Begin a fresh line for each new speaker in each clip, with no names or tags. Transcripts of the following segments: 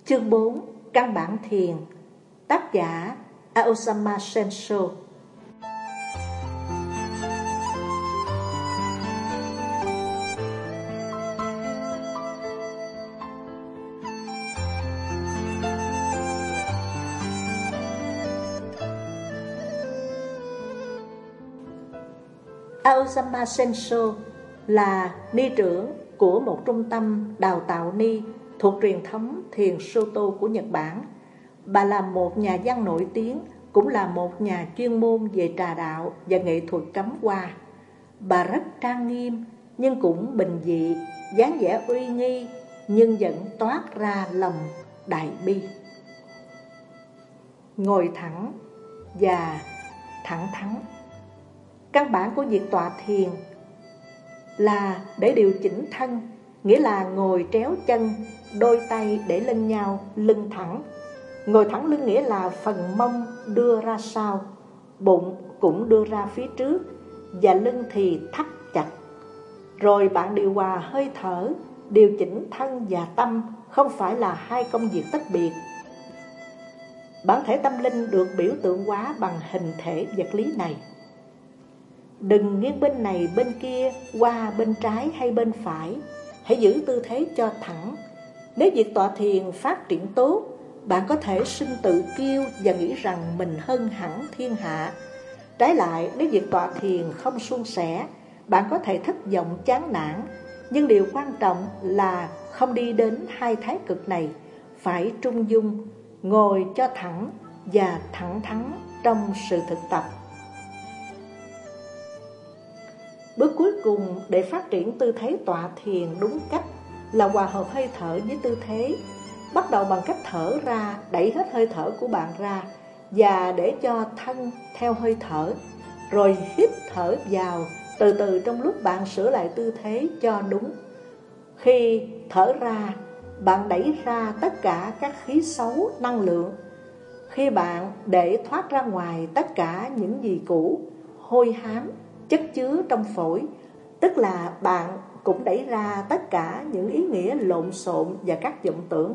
Chương 4. Căn bản thiền. Tác giả Aosama Sensho. Aosama Sensho là ni trưởng của một trung tâm đào tạo ni thuộc truyền thống thiền Soto của Nhật Bản. Bà là một nhà văn nổi tiếng, cũng là một nhà chuyên môn về trà đạo và nghệ thuật cắm hoa. Bà rất trang nghiêm nhưng cũng bình dị, dáng vẻ uy nghi nhưng vẫn toát ra lòng đại bi. Ngồi thẳng và thẳng thắn. Căn bản của việc tọa thiền là để điều chỉnh thân, nghĩa là ngồi tréo chân, đôi tay để lên nhau, lưng thẳng. Ngồi thẳng lưng nghĩa là phần mông đưa ra sau, bụng cũng đưa ra phía trước và lưng thì thắt chặt. Rồi bạn điều hòa hơi thở, điều chỉnh thân và tâm không phải là hai công việc tách biệt. Bản thể tâm linh được biểu tượng hóa bằng hình thể vật lý này. Đừng nghiêng bên này bên kia, qua bên trái hay bên phải. Hãy giữ tư thế cho thẳng. Nếu việc tọa thiền phát triển tốt, bạn có thể sinh tự kiêu và nghĩ rằng mình hơn hẳn thiên hạ. Trái lại, nếu việc tọa thiền không suôn sẻ, bạn có thể thất vọng chán nản. Nhưng điều quan trọng là không đi đến hai thái cực này, phải trung dung, ngồi cho thẳng và thẳng thắn trong sự thực tập. Bước cuối cùng để phát triển tư thế tọa thiền đúng cách là hòa hợp hơi thở với tư thế. Bắt đầu bằng cách thở ra, đẩy hết hơi thở của bạn ra và để cho thân theo hơi thở. Rồi hít thở vào từ từ trong lúc bạn sửa lại tư thế cho đúng. Khi thở ra, bạn đẩy ra tất cả các khí xấu, năng lượng. Khi bạn để thoát ra ngoài tất cả những gì cũ, hôi hám, chất chứa trong phổi, tức là bạn cũng đẩy ra tất cả những ý nghĩa lộn xộn và các vọng tưởng.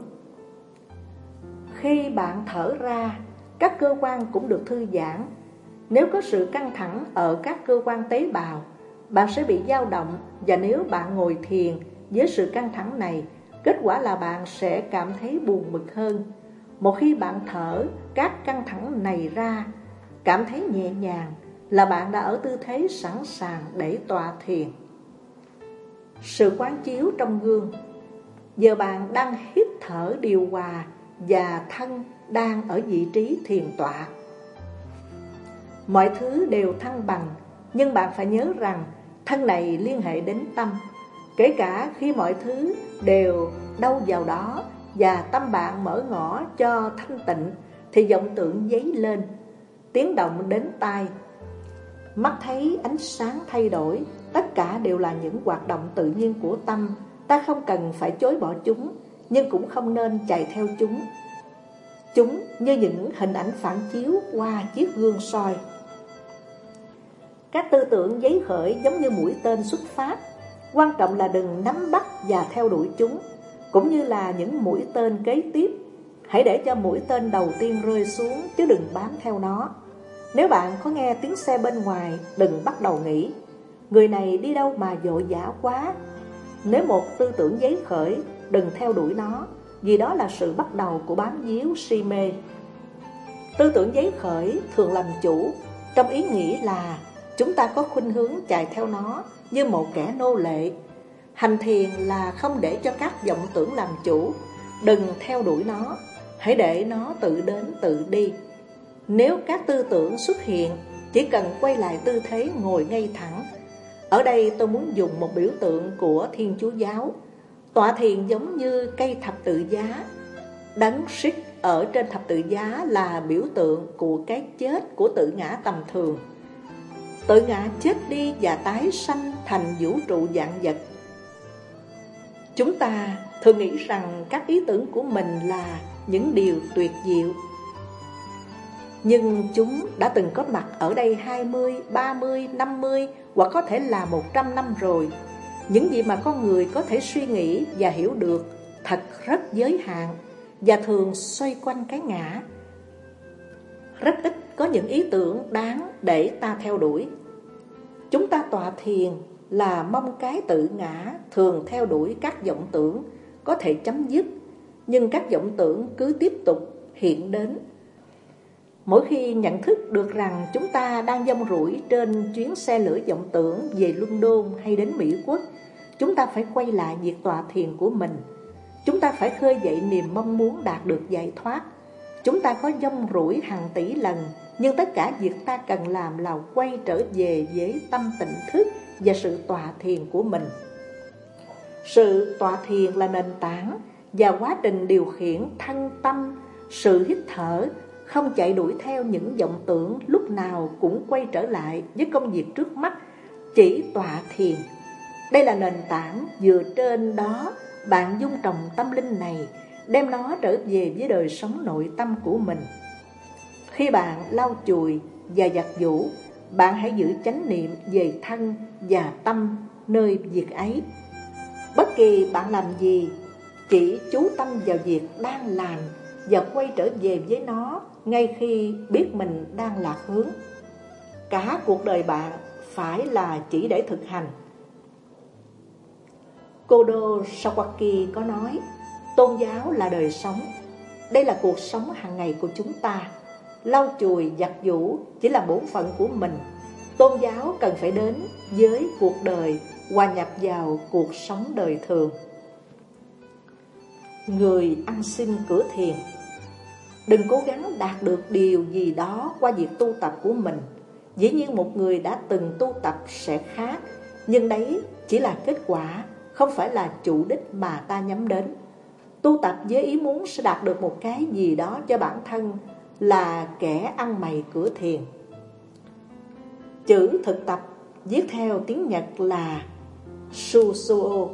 Khi bạn thở ra, các cơ quan cũng được thư giãn. Nếu có sự căng thẳng ở các cơ quan tế bào, bạn sẽ bị dao động, và nếu bạn ngồi thiền với sự căng thẳng này, kết quả là bạn sẽ cảm thấy buồn bực hơn. Một khi bạn thở các căng thẳng này ra, cảm thấy nhẹ nhàng, là bạn đã ở tư thế sẵn sàng để tọa thiền. Sự quán chiếu trong gương. Giờ bạn đang hít thở điều hòa và thân đang ở vị trí thiền tọa. Mọi thứ đều thăng bằng, nhưng bạn phải nhớ rằng thân này liên hệ đến tâm. Kể cả khi mọi thứ đều đâu vào đó và tâm bạn mở ngõ cho thanh tịnh, thì vọng tưởng dấy lên, tiếng động đến tai, mắt thấy ánh sáng thay đổi. Tất cả đều là những hoạt động tự nhiên của tâm. Ta không cần phải chối bỏ chúng, nhưng cũng không nên chạy theo chúng. Chúng như những hình ảnh phản chiếu qua chiếc gương soi. Các tư tưởng giấy khởi giống như mũi tên xuất phát. Quan trọng là đừng nắm bắt và theo đuổi chúng, cũng như là những mũi tên kế tiếp. Hãy để cho mũi tên đầu tiên rơi xuống, chứ đừng bám theo nó. Nếu bạn có nghe tiếng xe bên ngoài, đừng bắt đầu nghĩ người này đi đâu mà vội vã quá. Nếu một tư tưởng giấy khởi, đừng theo đuổi nó, vì đó là sự bắt đầu của bám víu si mê. Tư tưởng giấy khởi thường làm chủ, trong ý nghĩ là chúng ta có khuynh hướng chạy theo nó như một kẻ nô lệ. Hành thiền là không để cho các vọng tưởng làm chủ. Đừng theo đuổi nó, hãy để nó tự đến tự đi. Nếu các tư tưởng xuất hiện, chỉ cần quay lại tư thế ngồi ngay thẳng. Ở đây tôi muốn dùng một biểu tượng của Thiên Chúa giáo. Tọa thiền giống như cây thập tự giá. Đấng Christ ở trên thập tự giá là biểu tượng của cái chết của tự ngã tầm thường. Tự ngã chết đi và tái sanh thành vũ trụ vạn vật. Chúng ta thường nghĩ rằng các ý tưởng của mình là những điều tuyệt diệu, nhưng chúng đã từng có mặt ở đây 20, 30, 50 hoặc có thể là 100 năm rồi. Những gì mà con người có thể suy nghĩ và hiểu được thật rất giới hạn, và thường xoay quanh cái ngã. Rất ít có những ý tưởng đáng để ta theo đuổi. Chúng ta tọa thiền là mong cái tự ngã thường theo đuổi các vọng tưởng có thể chấm dứt, nhưng các vọng tưởng cứ tiếp tục hiện đến. Mỗi khi nhận thức được rằng chúng ta đang dông rủi trên chuyến xe lửa vọng tưởng về London hay đến Mỹ Quốc, chúng ta phải quay lại việc tọa thiền của mình. Chúng ta phải khơi dậy niềm mong muốn đạt được giải thoát. Chúng ta có dông rủi hàng tỷ lần, nhưng tất cả việc ta cần làm là quay trở về với tâm tỉnh thức và sự tọa thiền của mình. Sự tọa thiền là nền tảng và quá trình điều khiển thân tâm, sự hít thở, không chạy đuổi theo những vọng tưởng, lúc nào cũng quay trở lại với công việc trước mắt, chỉ tọa thiền. Đây là nền tảng, dựa trên đó bạn dung trồng tâm linh này, đem nó trở về với đời sống nội tâm của mình. Khi bạn lau chùi và giặt giũ, bạn hãy giữ chánh niệm về thân và tâm nơi việc ấy. Bất kỳ bạn làm gì, chỉ chú tâm vào việc đang làm và quay trở về với nó ngay khi biết mình đang lạc hướng. Cả cuộc đời bạn phải là chỉ để thực hành. Kodo Sawaki có nói, tôn giáo là đời sống. Đây là cuộc sống hàng ngày của chúng ta. Lau chùi, giặt giũ chỉ là bổn phận của mình. Tôn giáo cần phải đến với cuộc đời, hòa nhập vào cuộc sống đời thường. Người ăn xin cửa thiền. Đừng cố gắng đạt được điều gì đó qua việc tu tập của mình. Dĩ nhiên một người đã từng tu tập sẽ khác, nhưng đấy chỉ là kết quả, không phải là chủ đích mà ta nhắm đến. Tu tập với ý muốn sẽ đạt được một cái gì đó cho bản thân là kẻ ăn mày cửa thiền. Chữ thực tập viết theo tiếng Nhật là Susuo.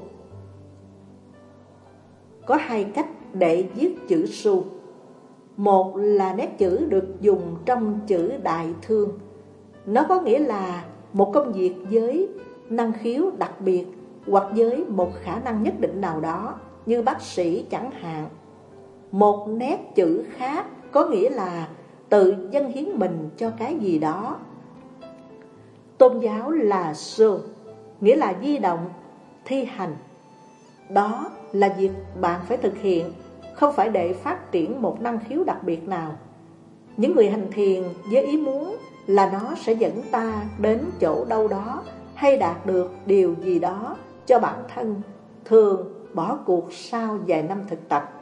Có hai cách để viết chữ Su. Một là nét chữ được dùng trong chữ đại thương. Nó có nghĩa là một công việc với năng khiếu đặc biệt hoặc với một khả năng nhất định nào đó, như bác sĩ chẳng hạn. Một nét chữ khác có nghĩa là tự dâng hiến mình cho cái gì đó. Tôn giáo là Sô, nghĩa là di động, thi hành. Đó là việc bạn phải thực hiện, không phải để phát triển một năng khiếu đặc biệt nào. Những người hành thiền với ý muốn là nó sẽ dẫn ta đến chỗ đâu đó hay đạt được điều gì đó cho bản thân, thường bỏ cuộc sau vài năm thực tập.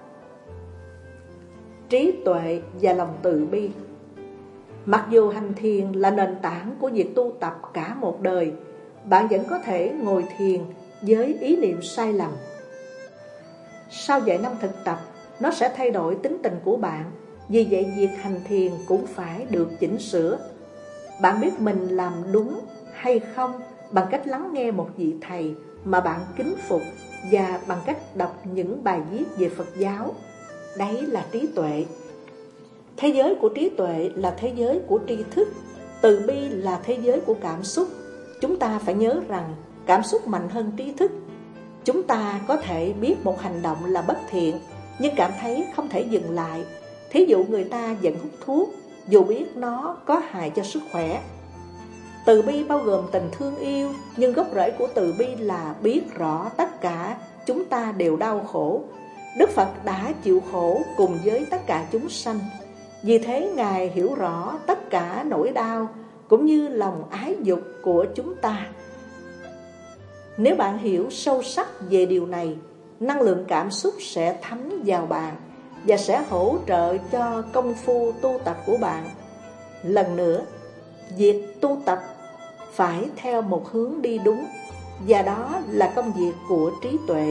Trí tuệ và lòng từ bi. Mặc dù hành thiền là nền tảng của việc tu tập cả một đời, bạn vẫn có thể ngồi thiền với ý niệm sai lầm. Sau vài năm thực tập, nó sẽ thay đổi tính tình của bạn. Vì vậy việc hành thiền cũng phải được chỉnh sửa. Bạn biết mình làm đúng hay không bằng cách lắng nghe một vị thầy mà bạn kính phục và bằng cách đọc những bài viết về Phật giáo. Đấy là trí tuệ. Thế giới của trí tuệ là thế giới của tri thức. Từ bi là thế giới của cảm xúc. Chúng ta phải nhớ rằng cảm xúc mạnh hơn trí thức. Chúng ta có thể biết một hành động là bất thiện, nhưng cảm thấy không thể dừng lại. Thí dụ người ta vẫn hút thuốc, dù biết nó có hại cho sức khỏe. Từ bi bao gồm tình thương yêu, nhưng gốc rễ của từ bi là biết rõ tất cả chúng ta đều đau khổ. Đức Phật đã chịu khổ cùng với tất cả chúng sanh. Vì thế Ngài hiểu rõ tất cả nỗi đau cũng như lòng ái dục của chúng ta. Nếu bạn hiểu sâu sắc về điều này, năng lượng cảm xúc sẽ thấm vào bạn và sẽ hỗ trợ cho công phu tu tập của bạn. Lần nữa, việc tu tập phải theo một hướng đi đúng, và đó là công việc của trí tuệ.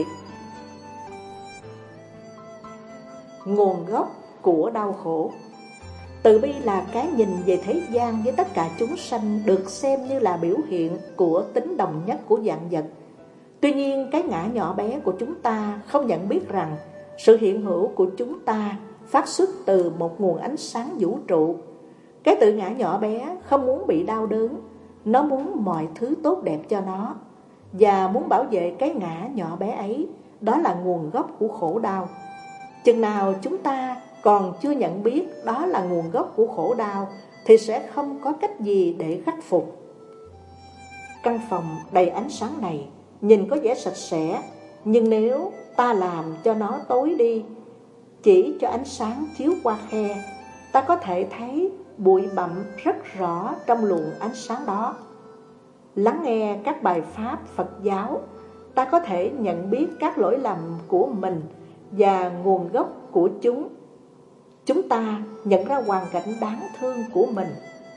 Nguồn gốc của đau khổ. Từ bi là cái nhìn về thế gian với tất cả chúng sanh, được xem như là biểu hiện của tính đồng nhất của vạn vật. Tuy nhiên, cái ngã nhỏ bé của chúng ta không nhận biết rằng sự hiện hữu của chúng ta phát xuất từ một nguồn ánh sáng vũ trụ. Cái tự ngã nhỏ bé không muốn bị đau đớn, nó muốn mọi thứ tốt đẹp cho nó, và muốn bảo vệ cái ngã nhỏ bé ấy. Đó là nguồn gốc của khổ đau. Chừng nào chúng ta còn chưa nhận biết đó là nguồn gốc của khổ đau thì sẽ không có cách gì để khắc phục. Căn phòng đầy ánh sáng này nhìn có vẻ sạch sẽ, nhưng nếu ta làm cho nó tối đi, chỉ cho ánh sáng chiếu qua khe, ta có thể thấy bụi bặm rất rõ trong luồng ánh sáng đó. Lắng nghe các bài pháp Phật giáo, ta có thể nhận biết các lỗi lầm của mình và nguồn gốc của chúng. Chúng ta nhận ra hoàn cảnh đáng thương của mình.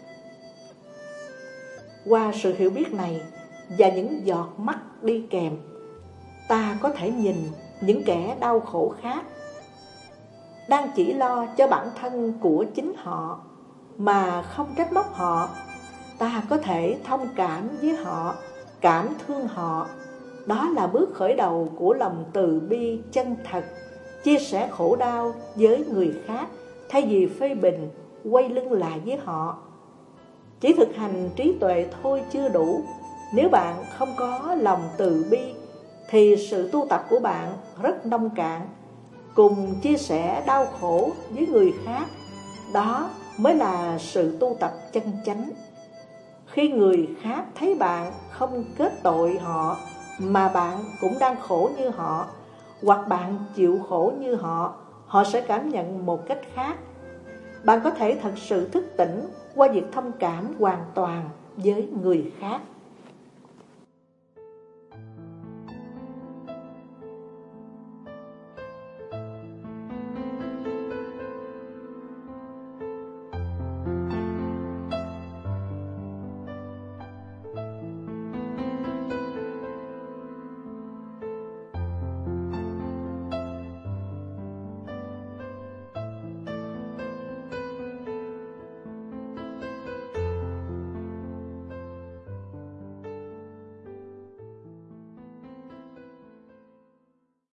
Qua sự hiểu biết này và những giọt mắt đi kèm, ta có thể nhìn những kẻ đau khổ khác đang chỉ lo cho bản thân của chính họ mà không trách móc họ. Ta có thể thông cảm với họ, cảm thương họ. Đó là bước khởi đầu của lòng từ bi chân thật, chia sẻ khổ đau với người khác thay vì phê bình, quay lưng lại với họ. Chỉ thực hành trí tuệ thôi chưa đủ. Nếu bạn không có lòng từ bi thì sự tu tập của bạn rất nông cạn. Cùng chia sẻ đau khổ với người khác, đó mới là sự tu tập chân chánh. Khi người khác thấy bạn không kết tội họ mà bạn cũng đang khổ như họ, hoặc bạn chịu khổ như họ, họ sẽ cảm nhận một cách khác. Bạn có thể thật sự thức tỉnh qua việc thông cảm hoàn toàn với người khác.